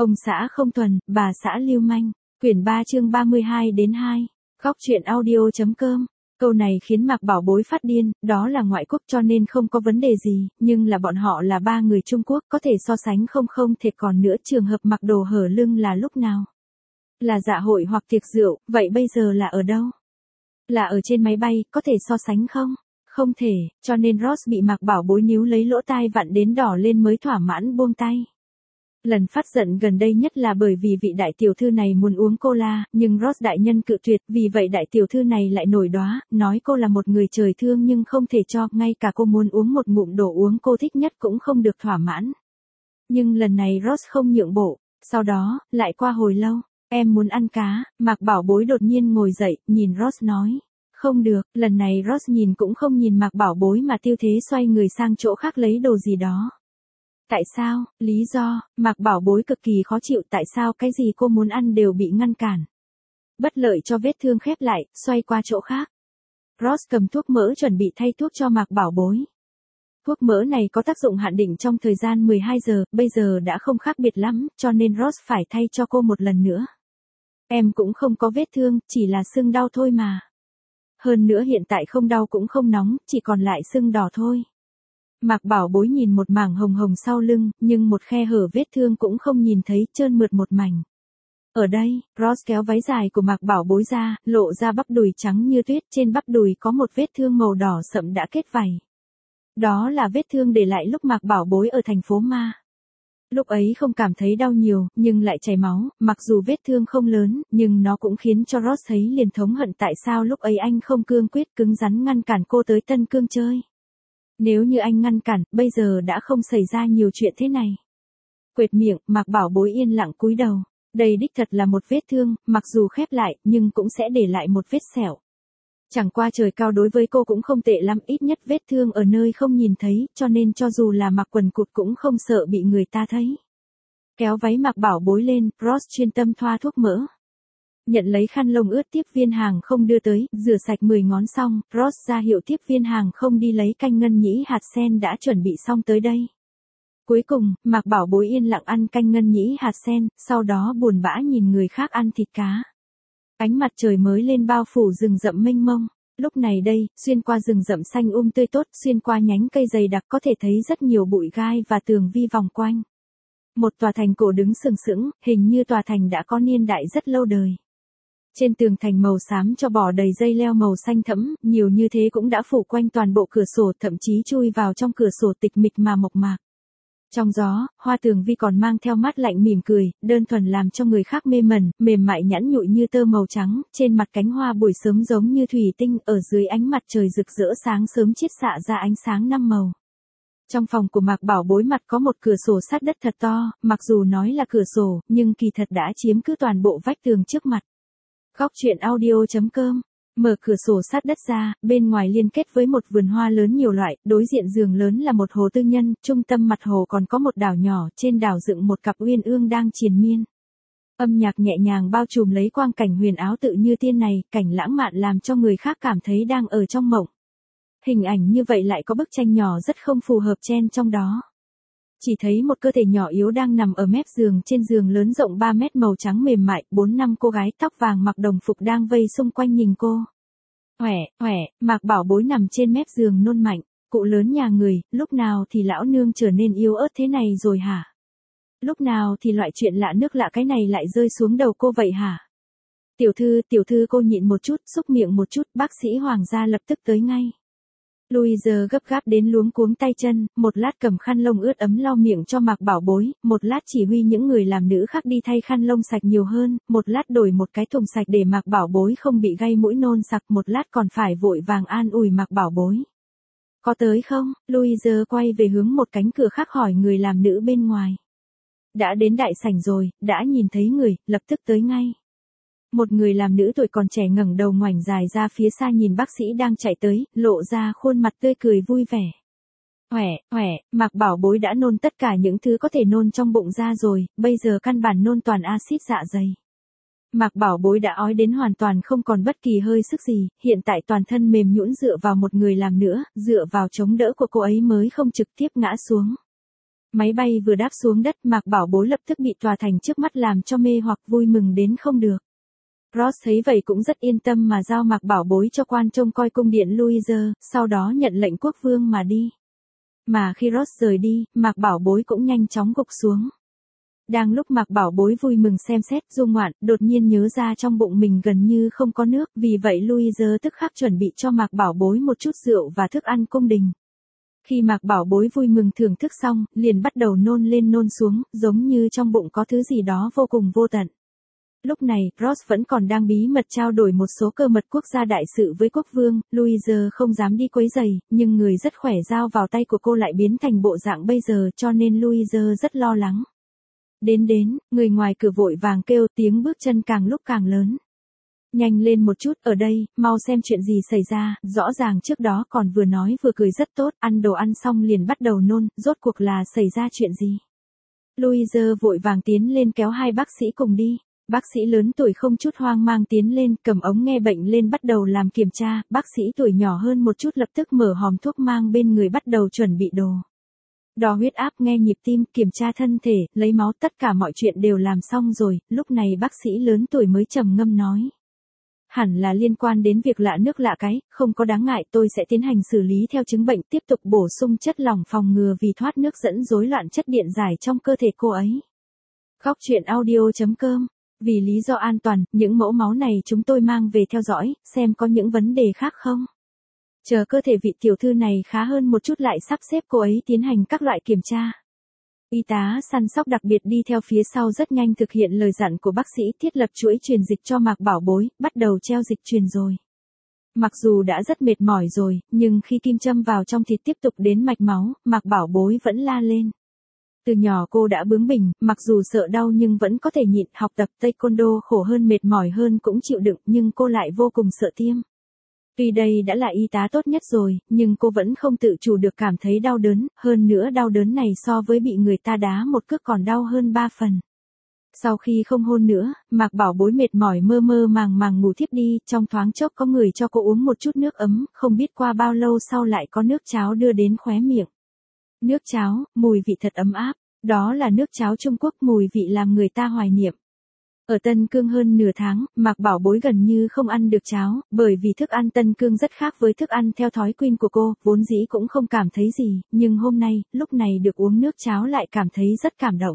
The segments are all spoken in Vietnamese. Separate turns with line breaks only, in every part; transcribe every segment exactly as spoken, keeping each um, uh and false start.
Ông xã không thuần, bà xã lưu manh. Quyển ba chương ba mươi hai đến hai. Góc truyện audio.com. Câu này khiến Mạc Bảo Bối phát điên, đó là ngoại quốc cho nên không có vấn đề gì, nhưng là bọn họ là ba người Trung Quốc có thể so sánh không không thể còn nữa trường hợp mặc đồ hở lưng là lúc nào? Là dạ hội hoặc tiệc rượu, vậy bây giờ là ở đâu? Là ở trên máy bay, có thể so sánh không? Không thể, cho nên Ross bị Mạc Bảo Bối níu lấy lỗ tai vặn đến đỏ lên mới thỏa mãn buông tay. Lần phát giận gần đây nhất là bởi vì vị đại tiểu thư này muốn uống cola, nhưng Ross đại nhân cự tuyệt, vì vậy đại tiểu thư này lại nổi đoá, nói cô là một người trời thương nhưng không thể cho, ngay cả cô muốn uống một ngụm đồ uống cô thích nhất cũng không được thỏa mãn. Nhưng lần này Ross không nhượng bộ, sau đó, lại qua hồi lâu, em muốn ăn cá, Mạc Bảo Bối đột nhiên ngồi dậy, nhìn Ross nói. Không được, lần này Ross nhìn cũng không nhìn Mạc Bảo Bối mà tiêu thế xoay người sang chỗ khác lấy đồ gì đó. Tại sao? Lý do, Mạc Bảo Bối cực kỳ khó chịu, tại sao cái gì cô muốn ăn đều bị ngăn cản. Bất lợi cho vết thương khép lại, xoay qua chỗ khác. Ross cầm thuốc mỡ chuẩn bị thay thuốc cho Mạc Bảo Bối. Thuốc mỡ này có tác dụng hạn định trong thời gian mười hai giờ, bây giờ đã không khác biệt lắm, cho nên Ross phải thay cho cô một lần nữa. Em cũng không có vết thương, chỉ là sưng đau thôi mà. Hơn nữa hiện tại không đau cũng không nóng, chỉ còn lại sưng đỏ thôi. Mạc Bảo Bối nhìn một mảng hồng hồng sau lưng, nhưng một khe hở vết thương cũng không nhìn thấy, trơn mượt một mảnh. Ở đây, Ross kéo váy dài của Mạc Bảo Bối ra, lộ ra bắp đùi trắng như tuyết, trên bắp đùi có một vết thương màu đỏ sậm đã kết vảy. Đó là vết thương để lại lúc Mạc Bảo Bối ở thành phố Ma. Lúc ấy không cảm thấy đau nhiều, nhưng lại chảy máu, mặc dù vết thương không lớn, nhưng nó cũng khiến cho Ross thấy liền thống hận tại sao lúc ấy anh không cương quyết cứng rắn ngăn cản cô tới Tân Cương chơi. Nếu như anh ngăn cản, bây giờ đã không xảy ra nhiều chuyện thế này. Quệt miệng, Mạc Bảo Bối yên lặng cúi đầu. Đây đích thật là một vết thương, mặc dù khép lại, nhưng cũng sẽ để lại một vết sẹo. Chẳng qua trời cao đối với cô cũng không tệ lắm, ít nhất vết thương ở nơi không nhìn thấy, cho nên cho dù là mặc quần cụt cũng không sợ bị người ta thấy. Kéo váy Mạc Bảo Bối lên, Ross chuyên tâm thoa thuốc mỡ. Nhận lấy khăn lông ướt tiếp viên hàng không đưa tới, rửa sạch mười ngón xong, Ross ra hiệu tiếp viên hàng không đi lấy canh ngân nhĩ hạt sen đã chuẩn bị xong tới đây. Cuối cùng, Mạc Bảo Bối yên lặng ăn canh ngân nhĩ hạt sen, sau đó buồn bã nhìn người khác ăn thịt cá. Ánh mặt trời mới lên bao phủ rừng rậm mênh mông. Lúc này đây, xuyên qua rừng rậm xanh um tươi tốt, xuyên qua nhánh cây dày đặc có thể thấy rất nhiều bụi gai và tường vi vòng quanh. Một tòa thành cổ đứng sừng sững, hình như tòa thành đã có niên đại rất lâu đời. Trên tường thành màu xám cho bỏ đầy dây leo màu xanh thẫm, nhiều như thế cũng đã phủ quanh toàn bộ cửa sổ, thậm chí chui vào trong cửa sổ tịch mịch mà mộc mạc. Trong gió, hoa tường vi còn mang theo mát lạnh mỉm cười, đơn thuần làm cho người khác mê mẩn, mềm mại nhẵn nhụi như tơ màu trắng, trên mặt cánh hoa buổi sớm giống như thủy tinh, ở dưới ánh mặt trời rực rỡ sáng sớm chiết xạ ra ánh sáng năm màu. Trong phòng của Mạc Bảo Bối mặt có một cửa sổ sát đất thật to, mặc dù nói là cửa sổ, nhưng kỳ thật đã chiếm cứ toàn bộ vách tường trước mặt. Góc truyện audio.com. Mở cửa sổ sát đất ra, bên ngoài liên kết với một vườn hoa lớn nhiều loại, đối diện giường lớn là một hồ tư nhân, trung tâm mặt hồ còn có một đảo nhỏ, trên đảo dựng một cặp uyên ương đang triền miên. Âm nhạc nhẹ nhàng bao trùm lấy quang cảnh huyền áo tự như tiên này, cảnh lãng mạn làm cho người khác cảm thấy đang ở trong mộng. Hình ảnh như vậy lại có bức tranh nhỏ rất không phù hợp chen trong đó. Chỉ thấy một cơ thể nhỏ yếu đang nằm ở mép giường, trên giường lớn rộng ba mét màu trắng mềm mại, bốn năm cô gái tóc vàng mặc đồng phục đang vây xung quanh nhìn cô. Hoẻ, hoẻ, Mạc Bảo Bối nằm trên mép giường nôn mạnh, cụ lớn nhà người, lúc nào thì lão nương trở nên yếu ớt thế này rồi hả? Lúc nào thì loại chuyện lạ nước lạ cái này lại rơi xuống đầu cô vậy hả? Tiểu thư, tiểu thư cô nhịn một chút, xúc miệng một chút, bác sĩ Hoàng gia lập tức tới ngay. Louise gấp gáp đến luống cuống tay chân, một lát cầm khăn lông ướt ấm lau miệng cho Mạc Bảo Bối, một lát chỉ huy những người làm nữ khác đi thay khăn lông sạch nhiều hơn, một lát đổi một cái thùng sạch để Mạc Bảo Bối không bị gây mũi nôn sặc, một lát còn phải vội vàng an ủi Mạc Bảo Bối. Có tới không? Louise quay về hướng một cánh cửa khác hỏi người làm nữ bên ngoài. Đã đến đại sảnh rồi, đã nhìn thấy người, lập tức tới ngay. Một người làm nữ tuổi còn trẻ ngẩng đầu ngoảnh dài ra phía xa nhìn bác sĩ đang chạy tới, lộ ra khuôn mặt tươi cười vui vẻ. Hoẻ, hoẻ, Mạc Bảo Bối đã nôn tất cả những thứ có thể nôn trong bụng ra rồi, bây giờ căn bản nôn toàn axit dạ dày. Mạc Bảo Bối đã ói đến hoàn toàn không còn bất kỳ hơi sức gì, hiện tại toàn thân mềm nhũn dựa vào một người làm nữa, dựa vào chống đỡ của cô ấy mới không trực tiếp ngã xuống. Máy bay vừa đáp xuống đất, Mạc Bảo Bối lập tức bị tòa thành trước mắt làm cho mê hoặc vui mừng đến không được. Ross thấy vậy cũng rất yên tâm mà giao Mạc Bảo Bối cho quan trông coi cung điện Louise, sau đó nhận lệnh quốc vương mà đi. Mà khi Ross rời đi, Mạc Bảo Bối cũng nhanh chóng gục xuống. Đang lúc Mạc Bảo Bối vui mừng xem xét du ngoạn, đột nhiên nhớ ra trong bụng mình gần như không có nước, vì vậy Louise tức khắc chuẩn bị cho Mạc Bảo Bối một chút rượu và thức ăn cung đình. Khi Mạc Bảo Bối vui mừng thưởng thức xong, liền bắt đầu nôn lên nôn xuống, giống như trong bụng có thứ gì đó vô cùng vô tận. Lúc này, Ross vẫn còn đang bí mật trao đổi một số cơ mật quốc gia đại sự với quốc vương, Louise không dám đi quấy rầy, nhưng người rất khỏe giao vào tay của cô lại biến thành bộ dạng bây giờ cho nên Louise rất lo lắng. Đến đến, người ngoài cửa vội vàng kêu, tiếng bước chân càng lúc càng lớn. Nhanh lên một chút, ở đây, mau xem chuyện gì xảy ra, rõ ràng trước đó còn vừa nói vừa cười rất tốt, ăn đồ ăn xong liền bắt đầu nôn, rốt cuộc là xảy ra chuyện gì. Louise vội vàng tiến lên kéo hai bác sĩ cùng đi. Bác sĩ lớn tuổi không chút hoang mang tiến lên, cầm ống nghe bệnh lên bắt đầu làm kiểm tra, bác sĩ tuổi nhỏ hơn một chút lập tức mở hòm thuốc mang bên người bắt đầu chuẩn bị đồ. Đo huyết áp, nghe nhịp tim, kiểm tra thân thể, lấy máu, tất cả mọi chuyện đều làm xong rồi, lúc này bác sĩ lớn tuổi mới trầm ngâm nói. Hẳn là liên quan đến việc lạ nước lạ cái, không có đáng ngại, tôi sẽ tiến hành xử lý theo chứng bệnh, tiếp tục bổ sung chất lỏng phòng ngừa vì thoát nước dẫn rối loạn chất điện giải trong cơ thể cô ấy. Khóc chuyện audio chấm com. Vì lý do an toàn, những mẫu máu này chúng tôi mang về theo dõi, xem có những vấn đề khác không. Chờ cơ thể vị tiểu thư này khá hơn một chút lại sắp xếp cô ấy tiến hành các loại kiểm tra. Y tá săn sóc đặc biệt đi theo phía sau rất nhanh thực hiện lời dặn của bác sĩ, thiết lập chuỗi truyền dịch cho Mạc Bảo Bối, bắt đầu treo dịch truyền rồi. Mặc dù đã rất mệt mỏi rồi, nhưng khi kim châm vào trong thịt tiếp tục đến mạch máu, Mạc Bảo Bối vẫn la lên. Từ nhỏ cô đã bướng bỉnh, mặc dù sợ đau nhưng vẫn có thể nhịn, học tập taekwondo khổ hơn mệt mỏi hơn cũng chịu đựng, nhưng cô lại vô cùng sợ tiêm. Tuy đây đã là y tá tốt nhất rồi, nhưng cô vẫn không tự chủ được cảm thấy đau đớn, hơn nữa đau đớn này so với bị người ta đá một cước còn đau hơn ba phần. Sau khi không hôn nữa, Mạc Bảo Bối mệt mỏi mơ mơ màng màng ngủ thiếp đi, trong thoáng chốc có người cho cô uống một chút nước ấm, không biết qua bao lâu sau lại có nước cháo đưa đến khóe miệng. Nước cháo, mùi vị thật ấm áp, đó là nước cháo Trung Quốc, mùi vị làm người ta hoài niệm. Ở Tân Cương hơn nửa tháng, Mạc Bảo Bối gần như không ăn được cháo, bởi vì thức ăn Tân Cương rất khác với thức ăn theo thói quen của cô, vốn dĩ cũng không cảm thấy gì, nhưng hôm nay, lúc này được uống nước cháo lại cảm thấy rất cảm động.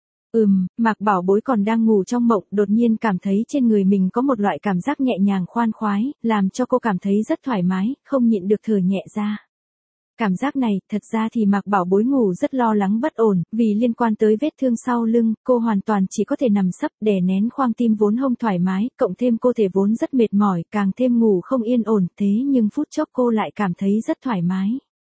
Ừm, Mạc Bảo Bối còn đang ngủ trong mộng, đột nhiên cảm thấy trên người mình có một loại cảm giác nhẹ nhàng khoan khoái, làm cho cô cảm thấy rất thoải mái, không nhịn được thở nhẹ ra. Cảm giác này, thật ra thì Mạc Bảo Bối ngủ rất lo lắng bất ổn, vì liên quan tới vết thương sau lưng, cô hoàn toàn chỉ có thể nằm sấp đè nén khoang tim vốn không thoải mái, cộng thêm cơ thể vốn rất mệt mỏi, càng thêm ngủ không yên ổn, thế nhưng phút chốc cô lại cảm thấy rất thoải mái.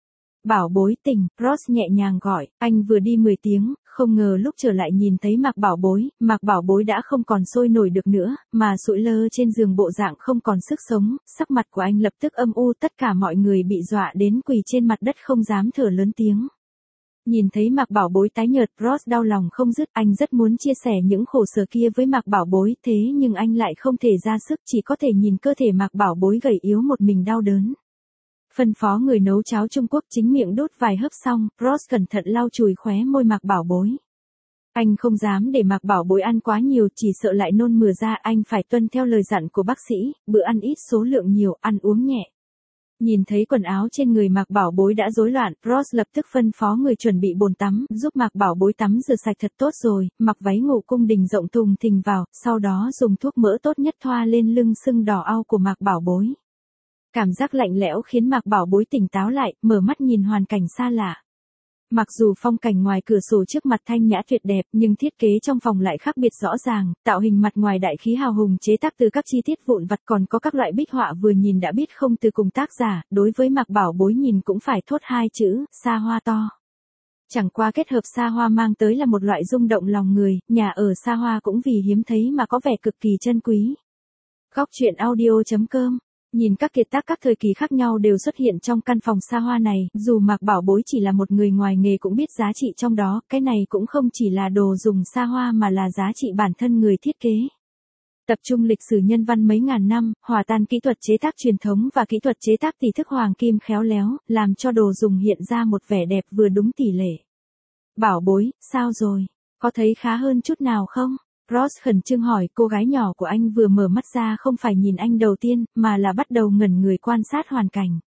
Bảo Bối tỉnh, Ross nhẹ nhàng gọi, anh vừa đi mười tiếng, không ngờ lúc trở lại nhìn thấy Mạc Bảo Bối, Mạc Bảo Bối đã không còn sôi nổi được nữa, mà sụi lơ trên giường bộ dạng không còn sức sống, sắc mặt của anh lập tức âm u, tất cả mọi người bị dọa đến quỳ trên mặt đất không dám thở lớn tiếng. Nhìn thấy Mạc Bảo Bối tái nhợt, Ross đau lòng không dứt, anh rất muốn chia sẻ những khổ sở kia với Mạc Bảo Bối, thế nhưng anh lại không thể ra sức, chỉ có thể nhìn cơ thể Mạc Bảo Bối gầy yếu một mình đau đớn. Phân phó người nấu cháo Trung Quốc chính miệng đút vài hớp xong, Ross cẩn thận lau chùi khóe môi Mạc Bảo Bối. Anh không dám để Mạc Bảo Bối ăn quá nhiều, chỉ sợ lại nôn mửa ra, anh phải tuân theo lời dặn của bác sĩ, bữa ăn ít số lượng nhiều, ăn uống nhẹ. Nhìn thấy quần áo trên người Mạc Bảo Bối đã rối loạn, Ross lập tức phân phó người chuẩn bị bồn tắm, giúp Mạc Bảo Bối tắm rửa sạch thật tốt rồi, mặc váy ngủ cung đình rộng thùng thình vào, sau đó dùng thuốc mỡ tốt nhất thoa lên lưng sưng đỏ au của Mạc Bảo Bối. Cảm giác lạnh lẽo khiến Mạc Bảo Bối tỉnh táo lại, mở mắt nhìn hoàn cảnh xa lạ. Mặc dù phong cảnh ngoài cửa sổ trước mặt thanh nhã tuyệt đẹp, nhưng thiết kế trong phòng lại khác biệt rõ ràng, tạo hình mặt ngoài đại khí hào hùng chế tác từ các chi tiết vụn vặt, còn có các loại bích họa vừa nhìn đã biết không từ cùng tác giả, đối với Mạc Bảo Bối nhìn cũng phải thốt hai chữ, xa hoa to. Chẳng qua kết hợp xa hoa mang tới là một loại rung động lòng người, nhà ở xa hoa cũng vì hiếm thấy mà có vẻ cực kỳ chân quý. Khóc chuyện audio chấm com. Nhìn các kiệt tác các thời kỳ khác nhau đều xuất hiện trong căn phòng xa hoa này, dù Mạc Bảo Bối chỉ là một người ngoài nghề cũng biết giá trị trong đó, cái này cũng không chỉ là đồ dùng xa hoa mà là giá trị bản thân người thiết kế. Tập trung lịch sử nhân văn mấy ngàn năm, hòa tan kỹ thuật chế tác truyền thống và kỹ thuật chế tác tỷ thức hoàng kim khéo léo, làm cho đồ dùng hiện ra một vẻ đẹp vừa đúng tỷ lệ. Bảo bối, sao rồi? Có thấy khá hơn chút nào không? Ross khẩn trương hỏi. Cô gái nhỏ của anh vừa mở mắt ra không phải nhìn anh đầu tiên, mà là bắt đầu ngẩn người quan sát hoàn cảnh.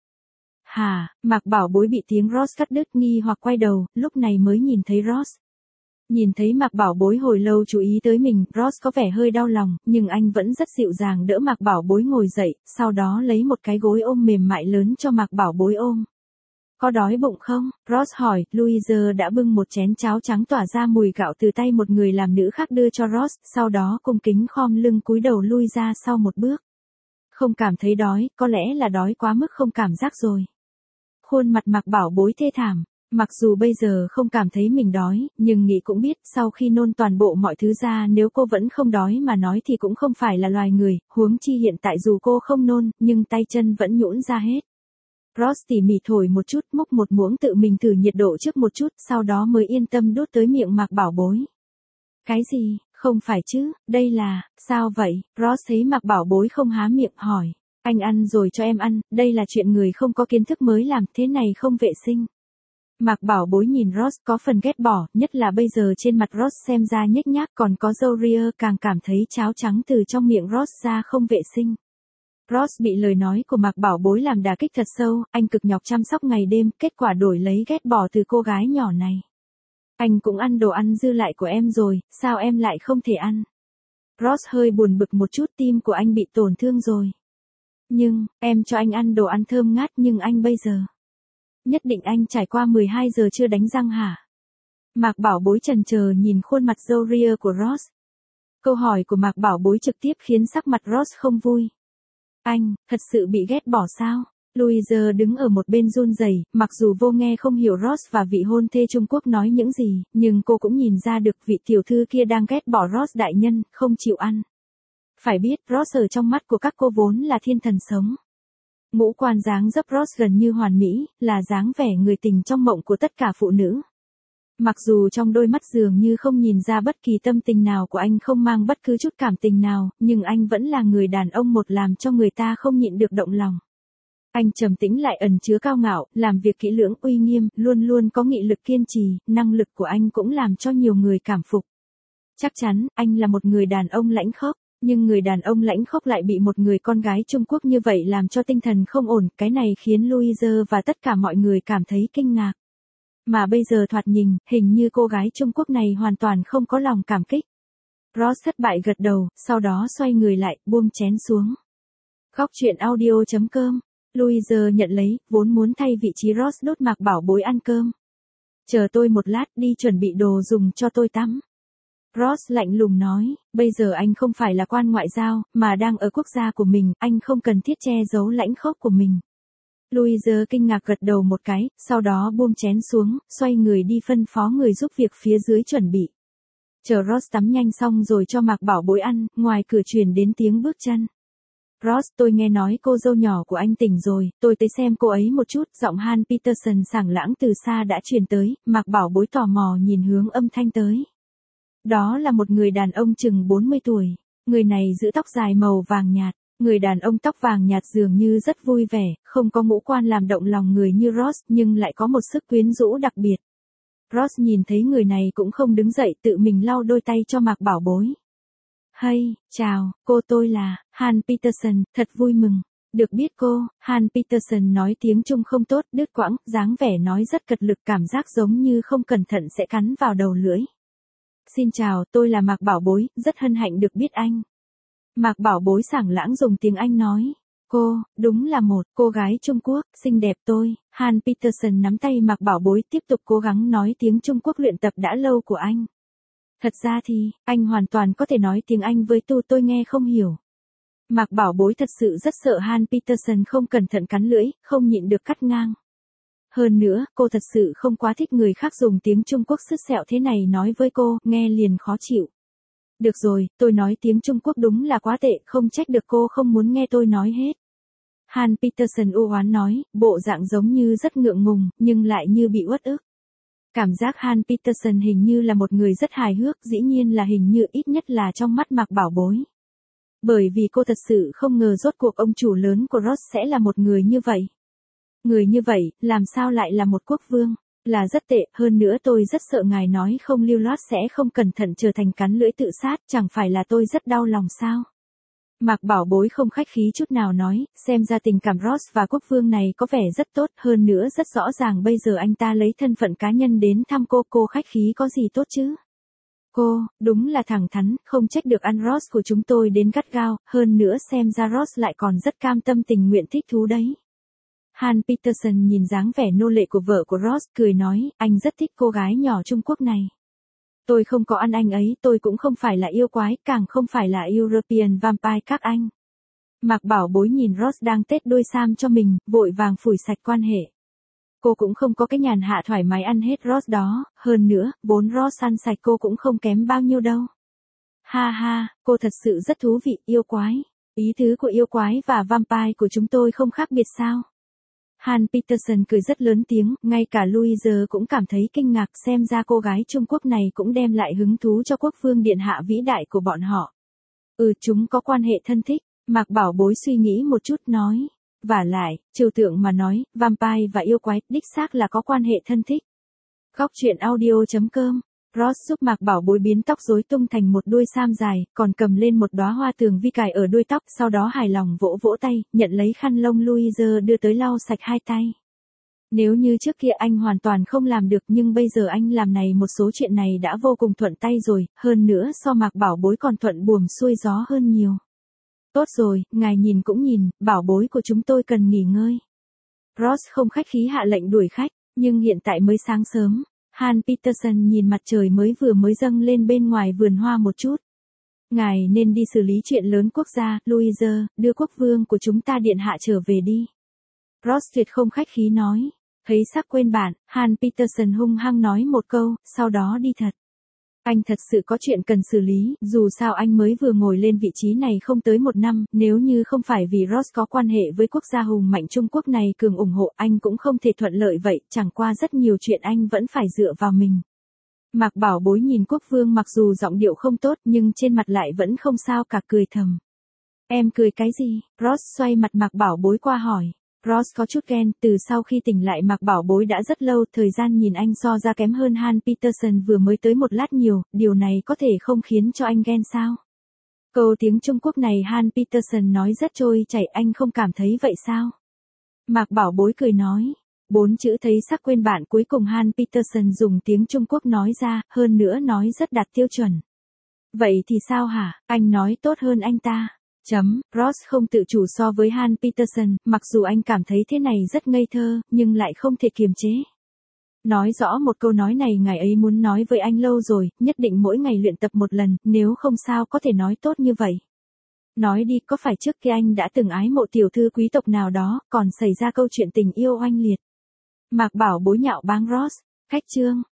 Hả? Mạc Bảo Bối bị tiếng Ross cắt đứt nghi hoặc quay đầu, lúc này mới nhìn thấy Ross. Nhìn thấy Mạc Bảo Bối hồi lâu chú ý tới mình, Ross có vẻ hơi đau lòng, nhưng anh vẫn rất dịu dàng đỡ Mạc Bảo Bối ngồi dậy, sau đó lấy một cái gối ôm mềm mại lớn cho Mạc Bảo Bối ôm. Có đói bụng không? Ross hỏi. Louise đã bưng một chén cháo trắng tỏa ra mùi gạo từ tay một người làm nữ khác đưa cho Ross, sau đó cung kính khom lưng cúi đầu lui ra sau một bước. Không cảm thấy đói, có lẽ là đói quá mức không cảm giác rồi. Khuôn mặt Mạc Bảo Bối thê thảm. Mặc dù bây giờ không cảm thấy mình đói, nhưng nghĩ cũng biết sau khi nôn toàn bộ mọi thứ ra nếu cô vẫn không đói mà nói thì cũng không phải là loài người, huống chi hiện tại dù cô không nôn, nhưng tay chân vẫn nhũn ra hết. Ross tỉ mỉ thổi một chút, múc một muỗng tự mình thử nhiệt độ trước một chút, sau đó mới yên tâm đút tới miệng Mạc Bảo Bối. Cái gì? Không phải chứ, đây là, sao vậy? Ross thấy Mạc Bảo Bối không há miệng hỏi. Anh ăn rồi cho em ăn, đây là chuyện người không có kiến thức mới làm, thế này không vệ sinh. Mạc Bảo Bối nhìn Ross có phần ghét bỏ, nhất là bây giờ trên mặt Ross xem ra nhếch nhác còn có râu ria, càng cảm thấy cháo trắng từ trong miệng Ross ra không vệ sinh. Ross bị lời nói của Mạc Bảo Bối làm đả kích thật sâu, anh cực nhọc chăm sóc ngày đêm, kết quả đổi lấy ghét bỏ từ cô gái nhỏ này. Anh cũng ăn đồ ăn dư lại của em rồi, sao em lại không thể ăn? Ross hơi buồn bực một chút, tim của anh bị tổn thương rồi. Nhưng, em cho anh ăn đồ ăn thơm ngát nhưng anh bây giờ. Nhất định anh trải qua mười hai giờ chưa đánh răng hả? Mạc Bảo Bối chần chờ nhìn khuôn mặt râu ria của Ross. Câu hỏi của Mạc Bảo Bối trực tiếp khiến sắc mặt Ross không vui. Anh, thật sự bị ghét bỏ sao? Louise đứng ở một bên run rẩy, mặc dù vô nghe không hiểu Ross và vị hôn thê Trung Quốc nói những gì, nhưng cô cũng nhìn ra được vị tiểu thư kia đang ghét bỏ Ross đại nhân, không chịu ăn. Phải biết, Ross ở trong mắt của các cô vốn là thiên thần sống. Ngũ quan dáng dấp Ross gần như hoàn mỹ, là dáng vẻ người tình trong mộng của tất cả phụ nữ. Mặc dù trong đôi mắt dường như không nhìn ra bất kỳ tâm tình nào của anh, không mang bất cứ chút cảm tình nào, nhưng anh vẫn là người đàn ông một làm cho người ta không nhịn được động lòng. Anh trầm tĩnh lại ẩn chứa cao ngạo, làm việc kỹ lưỡng uy nghiêm, luôn luôn có nghị lực kiên trì, năng lực của anh cũng làm cho nhiều người cảm phục. Chắc chắn, anh là một người đàn ông lãnh khốc, nhưng người đàn ông lãnh khốc lại bị một người con gái Trung Quốc như vậy làm cho tinh thần không ổn, cái này khiến Louise và tất cả mọi người cảm thấy kinh ngạc. Mà bây giờ thoạt nhìn, hình như cô gái Trung Quốc này hoàn toàn không có lòng cảm kích. Ross thất bại gật đầu, sau đó xoay người lại, buông chén xuống. Góc truyện audio chấm com. Louise nhận lấy, vốn muốn thay vị trí Ross đốt Mạc Bảo Bối ăn cơm. Chờ tôi một lát, đi chuẩn bị đồ dùng cho tôi tắm. Ross lạnh lùng nói, bây giờ anh không phải là quan ngoại giao, mà đang ở quốc gia của mình, anh không cần thiết che giấu lãnh khốc của mình. Louise kinh ngạc gật đầu một cái, sau đó buông chén xuống, xoay người đi phân phó người giúp việc phía dưới chuẩn bị. Chờ Ross tắm nhanh xong rồi cho Mạc Bảo Bối ăn, ngoài cửa truyền đến tiếng bước chân. Ross, tôi nghe nói cô dâu nhỏ của anh tỉnh rồi, tôi tới xem cô ấy một chút, giọng Han Peterson sảng lãng từ xa đã truyền tới, Mạc Bảo Bối tò mò nhìn hướng âm thanh tới. Đó là một người đàn ông chừng bốn mươi tuổi, người này giữ tóc dài màu vàng nhạt, người đàn ông tóc vàng nhạt dường như rất vui vẻ, không có ngũ quan làm động lòng người như Ross, nhưng lại có một sức quyến rũ đặc biệt. Ross nhìn thấy người này cũng không đứng dậy, tự mình lau đôi tay cho Mạc Bảo Bối. Hey, chào, cô tôi là, Han Peterson, thật vui mừng. Được biết cô, Han Peterson nói tiếng Trung không tốt, đứt quãng, dáng vẻ nói rất cật lực, cảm giác giống như không cẩn thận sẽ cắn vào đầu lưỡi. Xin chào, tôi là Mạc Bảo Bối, rất hân hạnh được biết anh. Mạc Bảo Bối sảng lãng dùng tiếng Anh nói. Cô, đúng là một cô gái Trung Quốc, xinh đẹp tôi. Han Peterson nắm tay Mạc Bảo Bối tiếp tục cố gắng nói tiếng Trung Quốc luyện tập đã lâu của anh. Thật ra thì, anh hoàn toàn có thể nói tiếng Anh với tôi, tôi nghe không hiểu. Mạc Bảo Bối thật sự rất sợ Han Peterson không cẩn thận cắn lưỡi, không nhịn được cắt ngang. Hơn nữa, cô thật sự không quá thích người khác dùng tiếng Trung Quốc sứt sẹo thế này nói với cô, nghe liền khó chịu. Được rồi, tôi nói tiếng Trung Quốc đúng là quá tệ, không trách được cô không muốn nghe tôi nói hết. Han Peterson u oán nói, bộ dạng giống như rất ngượng ngùng, nhưng lại như bị uất ức. Cảm giác Han Peterson hình như là một người rất hài hước, dĩ nhiên là hình như ít nhất là trong mắt Mạc Bảo Bối. Bởi vì cô thật sự không ngờ rốt cuộc ông chủ lớn của Ross sẽ là một người như vậy. Người như vậy, làm sao lại là một quốc vương? Là rất tệ, hơn nữa tôi rất sợ ngài nói không lưu loát sẽ không cẩn thận trở thành cắn lưỡi tự sát, chẳng phải là tôi rất đau lòng sao? Mạc Bảo Bối không khách khí chút nào nói, xem ra tình cảm Ross và quốc vương này có vẻ rất tốt, hơn nữa rất rõ ràng bây giờ anh ta lấy thân phận cá nhân đến thăm cô, cô khách khí có gì tốt chứ? Cô, đúng là thẳng thắn, không trách được ăn Ross của chúng tôi đến gắt gao, hơn nữa xem ra Ross lại còn rất cam tâm tình nguyện thích thú đấy. Hans Peterson nhìn dáng vẻ nô lệ của vợ của Ross, cười nói, anh rất thích cô gái nhỏ Trung Quốc này. Tôi không có ăn anh ấy, tôi cũng không phải là yêu quái, càng không phải là European Vampire các anh. Mạc Bảo Bối nhìn Ross đang tết đôi sam cho mình, vội vàng phủi sạch quan hệ. Cô cũng không có cái nhàn hạ thoải mái ăn hết Ross đó, hơn nữa, vốn Ross ăn sạch cô cũng không kém bao nhiêu đâu. Ha ha, cô thật sự rất thú vị, yêu quái. Ý tứ của yêu quái và vampire của chúng tôi không khác biệt sao? Hans Peterson cười rất lớn tiếng, ngay cả Louise cũng cảm thấy kinh ngạc, xem ra cô gái Trung Quốc này cũng đem lại hứng thú cho quốc vương điện hạ vĩ đại của bọn họ. Ừ, chúng có quan hệ thân thích, Mạc Bảo Bối suy nghĩ một chút nói. Vả lại, trừu tượng mà nói, vampire và yêu quái, đích xác là có quan hệ thân thích. Góc truyện audio chấm com Ross giúp Mạc Bảo Bối biến tóc rối tung thành một đuôi sam dài, còn cầm lên một đóa hoa tường vi cài ở đuôi tóc, sau đó hài lòng vỗ vỗ tay, nhận lấy khăn lông Louise đưa tới lau sạch hai tay. Nếu như trước kia anh hoàn toàn không làm được nhưng bây giờ anh làm này một số chuyện này đã vô cùng thuận tay rồi, hơn nữa so Mạc Bảo Bối còn thuận buồm xuôi gió hơn nhiều. Tốt rồi, ngài nhìn cũng nhìn, bảo bối của chúng tôi cần nghỉ ngơi. Ross không khách khí hạ lệnh đuổi khách, nhưng hiện tại mới sáng sớm. Hans Peterson nhìn mặt trời mới vừa mới dâng lên bên ngoài vườn hoa một chút. Ngài nên đi xử lý chuyện lớn quốc gia, Louise, đưa quốc vương của chúng ta điện hạ trở về đi. Ross tuyệt không khách khí nói. Thấy sắc quên bạn, Hans Peterson hung hăng nói một câu, sau đó đi thật. Anh thật sự có chuyện cần xử lý, dù sao anh mới vừa ngồi lên vị trí này không tới một năm, nếu như không phải vì Ross có quan hệ với quốc gia hùng mạnh Trung Quốc này cường ủng hộ anh cũng không thể thuận lợi vậy, chẳng qua rất nhiều chuyện anh vẫn phải dựa vào mình. Mạc Bảo Bối nhìn quốc vương mặc dù giọng điệu không tốt nhưng trên mặt lại vẫn không sao cả, cười thầm. Em cười cái gì? Ross xoay mặt Mạc Bảo Bối qua hỏi. Ross có chút ghen, từ sau khi tỉnh lại Mạc Bảo Bối đã rất lâu, thời gian nhìn anh so ra kém hơn Hans Peterson vừa mới tới một lát nhiều, điều này có thể không khiến cho anh ghen sao? Câu tiếng Trung Quốc này Hans Peterson nói rất trôi chảy, anh không cảm thấy vậy sao? Mạc Bảo Bối cười nói, bốn chữ thấy sắc quên bạn cuối cùng Hans Peterson dùng tiếng Trung Quốc nói ra, hơn nữa nói rất đạt tiêu chuẩn. Vậy thì sao hả, anh nói tốt hơn anh ta. Chấm, Ross không tự chủ so với Hans Peterson, mặc dù anh cảm thấy thế này rất ngây thơ, nhưng lại không thể kiềm chế. Nói rõ một câu nói này ngài ấy muốn nói với anh lâu rồi, nhất định mỗi ngày luyện tập một lần, nếu không sao có thể nói tốt như vậy. Nói đi, có phải trước kia anh đã từng ái mộ tiểu thư quý tộc nào đó, còn xảy ra câu chuyện tình yêu oanh liệt. Mạc Bảo Bối nhạo báng Ross, khách chương.